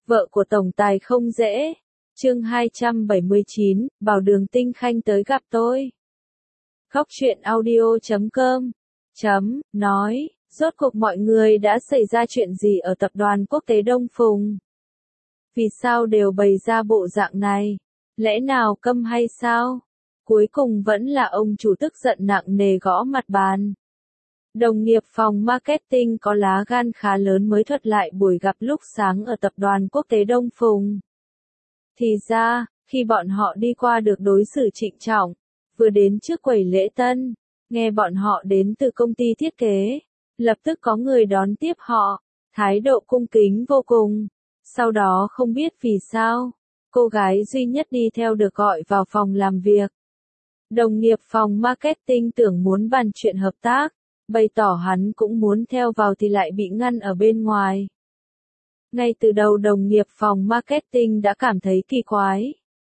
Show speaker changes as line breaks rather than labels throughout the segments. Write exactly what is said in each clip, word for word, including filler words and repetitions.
Vợ của tổng tài không dễ. Chương hai trăm bảy mươi chín, bảo Đường Tinh Khanh tới gặp tôi. Góc truyện audio chấm com chấm nói, rốt cuộc mọi người đã xảy ra chuyện gì ở tập đoàn quốc tế Đông Phùng? Vì sao đều bày ra bộ dạng này? Lẽ nào câm hay sao? Cuối cùng vẫn là ông chủ tức giận nặng nề gõ mặt bàn. Đồng nghiệp phòng marketing có lá gan khá lớn mới thuật lại buổi gặp lúc sáng ở tập đoàn quốc tế Đông Phùng. Thì ra, khi bọn họ đi qua được đối xử trịnh trọng, vừa đến trước quầy lễ tân, nghe bọn họ đến từ công ty thiết kế, lập tức có người đón tiếp họ, thái độ cung kính vô cùng. Sau đó không biết vì sao, cô gái duy nhất đi theo được gọi vào phòng làm việc. Đồng nghiệp phòng marketing tưởng muốn bàn chuyện hợp tác, bày tỏ hắn cũng muốn theo vào thì lại bị ngăn ở bên ngoài. Ngay từ đầu đồng nghiệp phòng marketing đã cảm thấy kỳ quái.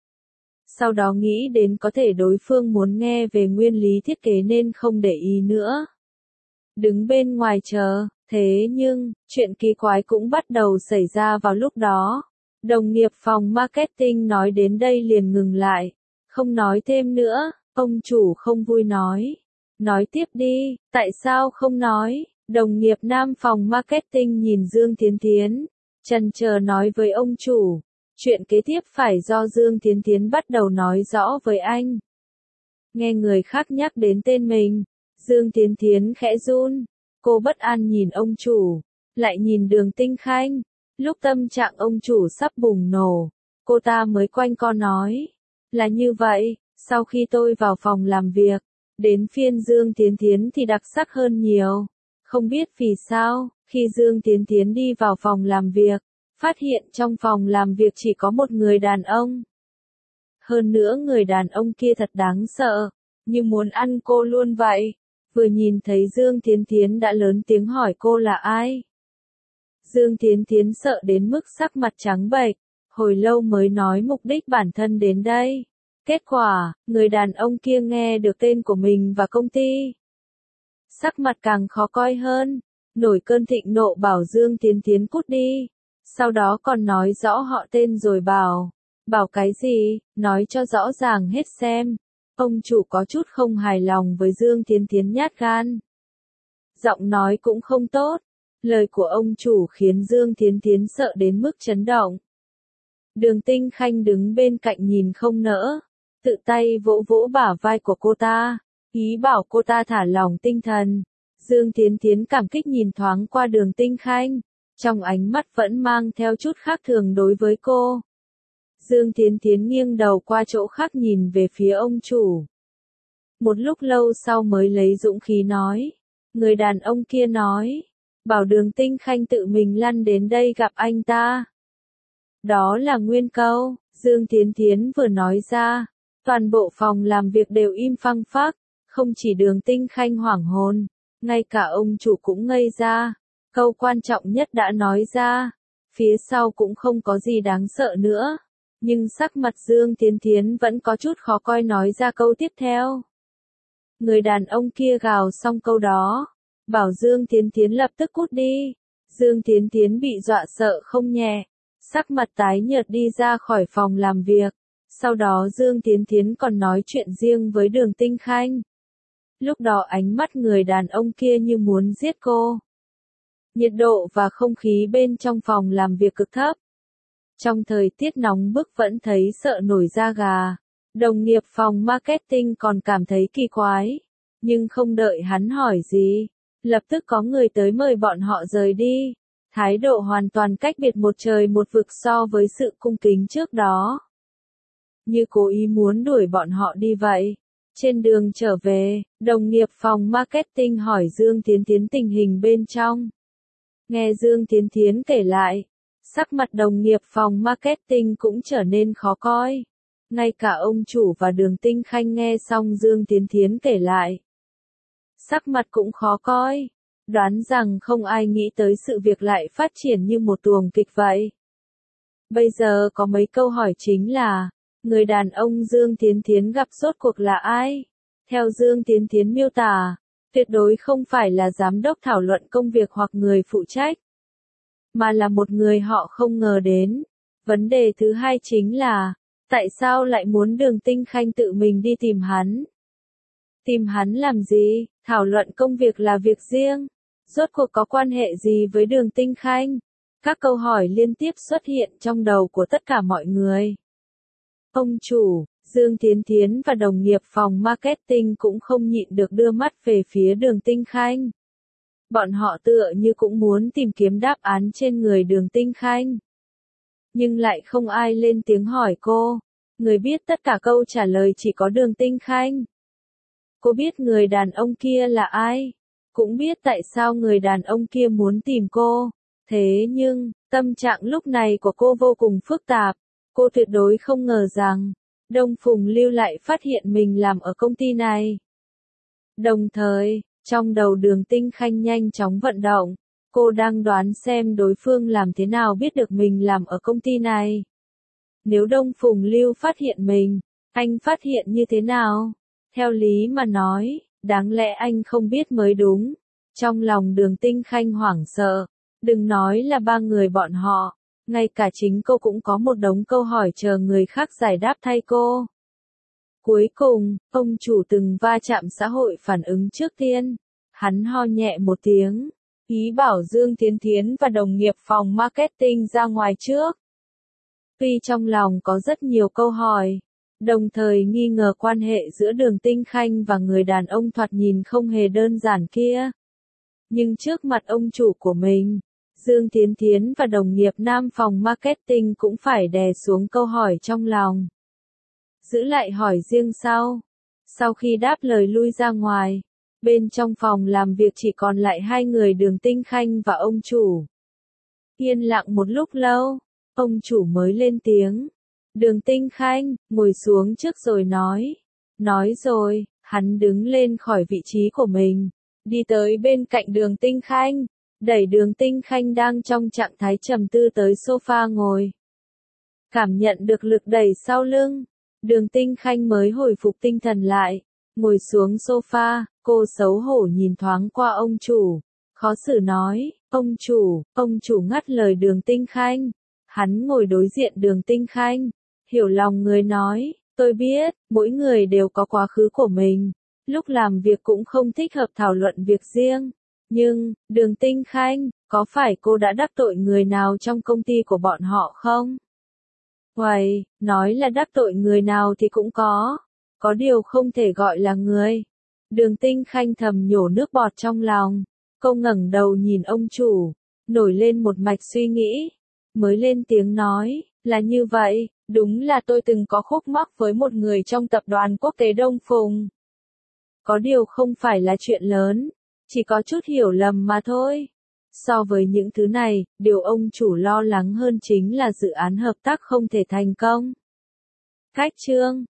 Sau đó nghĩ đến có thể đối phương muốn nghe về nguyên lý thiết kế nên không để ý nữa. Đứng bên ngoài chờ, thế nhưng, chuyện kỳ quái cũng bắt đầu xảy ra vào lúc đó. Đồng nghiệp phòng marketing nói đến đây liền ngừng lại, không nói thêm nữa, ông chủ không vui nói. Nói tiếp đi, tại sao không nói? Đồng nghiệp nam phòng marketing nhìn Dương Thiến Thiến, chần chờ nói với ông chủ, chuyện kế tiếp phải do Dương Thiến Thiến bắt đầu nói rõ với anh. Nghe người khác nhắc đến tên mình, Dương Thiến Thiến khẽ run, cô bất an nhìn ông chủ, lại nhìn Đường Tinh Khanh, lúc tâm trạng ông chủ sắp bùng nổ, cô ta mới quanh co nói, là như vậy, sau khi tôi vào phòng làm việc, đến phiên Dương Thiến Thiến thì đặc sắc hơn nhiều. Không biết vì sao, khi Dương Thiến Thiến đi vào phòng làm việc, phát hiện trong phòng làm việc chỉ có một người đàn ông. Hơn nữa người đàn ông kia thật đáng sợ, như muốn ăn cô luôn vậy. Vừa nhìn thấy Dương Thiến Thiến đã lớn tiếng hỏi cô là ai. Dương Thiến Thiến sợ đến mức sắc mặt trắng bệch, hồi lâu mới nói mục đích bản thân đến đây. Kết quả, người đàn ông kia nghe được tên của mình và công ty. Sắc mặt càng khó coi hơn, nổi cơn thịnh nộ bảo Dương Thiến Thiến cút đi. Sau đó còn nói rõ họ tên rồi bảo. Bảo cái gì, nói cho rõ ràng hết xem. Ông chủ có chút không hài lòng với Dương Thiến Thiến nhát gan. Giọng nói cũng không tốt. Lời của ông chủ khiến Dương Thiến Thiến sợ đến mức chấn động. Đường Tinh Khanh đứng bên cạnh nhìn không nỡ. Tự tay vỗ vỗ bả vai của cô ta, ý bảo cô ta thả lỏng tinh thần. Dương Thiến Thiến cảm kích nhìn thoáng qua Đường Tinh Khanh, trong ánh mắt vẫn mang theo chút khác thường đối với cô. Dương Thiến Thiến nghiêng đầu qua chỗ khác nhìn về phía ông chủ. Một lúc lâu sau mới lấy dũng khí nói, người đàn ông kia nói, bảo Đường Tinh Khanh tự mình lăn đến đây gặp anh ta. Đó là nguyên câu, Dương Thiến Thiến vừa nói ra. Toàn bộ phòng làm việc đều im phăng phắc, không chỉ Đường Tinh Khanh hoảng hồn, ngay cả ông chủ cũng ngây ra. Câu quan trọng nhất đã nói ra, phía sau cũng không có gì đáng sợ nữa. Nhưng sắc mặt Dương Thiến Thiến vẫn có chút khó coi nói ra câu tiếp theo. Người đàn ông kia gào xong câu đó, bảo Dương Thiến Thiến lập tức cút đi. Dương Thiến Thiến bị dọa sợ không nhẹ, sắc mặt tái nhợt đi ra khỏi phòng làm việc. Sau đó Dương Thiến Thiến còn nói chuyện riêng với Đường Tinh Khanh. Lúc đó ánh mắt người đàn ông kia như muốn giết cô. Nhiệt độ và không khí bên trong phòng làm việc cực thấp. Trong thời tiết nóng bức vẫn thấy sợ nổi da gà. Đồng nghiệp phòng marketing còn cảm thấy kỳ quái. Nhưng không đợi hắn hỏi gì, lập tức có người tới mời bọn họ rời đi. Thái độ hoàn toàn cách biệt một trời một vực so với sự cung kính trước đó. Như cố ý muốn đuổi bọn họ đi vậy. Trên đường trở về, đồng nghiệp phòng marketing hỏi Dương Thiến Thiến tình hình bên trong. Nghe Dương Thiến Thiến kể lại, sắc mặt đồng nghiệp phòng marketing cũng trở nên khó coi. Ngay cả ông chủ và Đường Tinh Khanh nghe xong Dương Thiến Thiến kể lại. Sắc mặt cũng khó coi, đoán rằng không ai nghĩ tới sự việc lại phát triển như một tuồng kịch vậy. Bây giờ có mấy câu hỏi chính là, người đàn ông Dương Thiến Thiến gặp rốt cuộc là ai? Theo Dương Thiến Thiến miêu tả, tuyệt đối không phải là giám đốc thảo luận công việc hoặc người phụ trách. mà là một người họ không ngờ đến. Vấn đề thứ hai chính là, tại sao lại muốn Đường Tinh Khanh tự mình đi tìm hắn? Tìm hắn làm gì? Thảo luận công việc là việc riêng. Rốt cuộc có quan hệ gì với Đường Tinh Khanh? Các câu hỏi liên tiếp xuất hiện trong đầu của tất cả mọi người. Ông chủ, Dương Thiến Thiến và đồng nghiệp phòng marketing cũng không nhịn được đưa mắt về phía Đường Tinh Khanh. Bọn họ tựa như cũng muốn tìm kiếm đáp án trên người Đường Tinh Khanh. Nhưng lại không ai lên tiếng hỏi cô. Người biết tất cả câu trả lời chỉ có Đường Tinh Khanh. Cô biết người đàn ông kia là ai. Cũng biết tại sao người đàn ông kia muốn tìm cô. Thế nhưng, tâm trạng lúc này của cô vô cùng phức tạp. Cô tuyệt đối không ngờ rằng, Đông Phùng Lưu lại phát hiện mình làm ở công ty này. Đồng thời, trong đầu Đường Tinh Khanh nhanh chóng vận động. Cô đang đoán xem đối phương làm thế nào biết được mình làm ở công ty này. Nếu Đông Phùng Lưu phát hiện mình, anh phát hiện như thế nào? Theo lý mà nói, đáng lẽ anh không biết mới đúng. Trong lòng Đường Tinh Khanh hoảng sợ. Đừng nói là ba người bọn họ, ngay cả chính cô cũng có một đống câu hỏi chờ người khác giải đáp thay cô. Cuối cùng, ông chủ từng va chạm xã hội phản ứng trước tiên. Hắn ho nhẹ một tiếng, ý bảo Dương Thiến Thiến và đồng nghiệp phòng marketing ra ngoài trước. Tuy trong lòng có rất nhiều câu hỏi, đồng thời nghi ngờ quan hệ giữa Đường Tinh Khanh và người đàn ông thoạt nhìn không hề đơn giản kia. Nhưng trước mặt ông chủ của mình, Dương Thiến Thiến và đồng nghiệp nam phòng marketing cũng phải đè xuống câu hỏi trong lòng. Giữ lại hỏi riêng sau. Sau khi đáp lời lui ra ngoài, bên trong phòng làm việc chỉ còn lại hai người Đường Tinh Khanh và ông chủ. Yên lặng một lúc lâu, ông chủ mới lên tiếng. Đường Tinh Khanh, ngồi xuống trước rồi nói. Nói rồi, hắn đứng lên khỏi vị trí của mình, đi tới bên cạnh Đường Tinh Khanh, đẩy Đường Tinh Khanh đang trong trạng thái trầm tư tới sofa ngồi. Cảm nhận được lực đẩy sau lưng, Đường Tinh Khanh mới hồi phục tinh thần lại, ngồi xuống sofa, cô xấu hổ nhìn thoáng qua ông chủ, khó xử nói, ông chủ, ông chủ ngắt lời Đường Tinh Khanh. Hắn ngồi đối diện Đường Tinh Khanh, hiểu lòng người nói, tôi biết, mỗi người đều có quá khứ của mình, lúc làm việc cũng không thích hợp thảo luận việc riêng. Nhưng, Đường Tinh Khanh, có phải cô đã đắc tội người nào trong công ty của bọn họ không? Uầy, nói là đắc tội người nào thì cũng có. Có điều không thể gọi là người. Đường Tinh Khanh thầm nhổ nước bọt trong lòng. Cô ngẩng đầu nhìn ông chủ, nổi lên một mạch suy nghĩ. Mới lên tiếng nói, là như vậy, đúng là tôi từng có khúc mắc với một người trong tập đoàn quốc tế Đông Phùng. Có điều không phải là chuyện lớn. Chỉ có chút hiểu lầm mà thôi. So với những thứ này, điều ông chủ lo lắng hơn chính là dự án hợp tác không thể thành công. Cách chương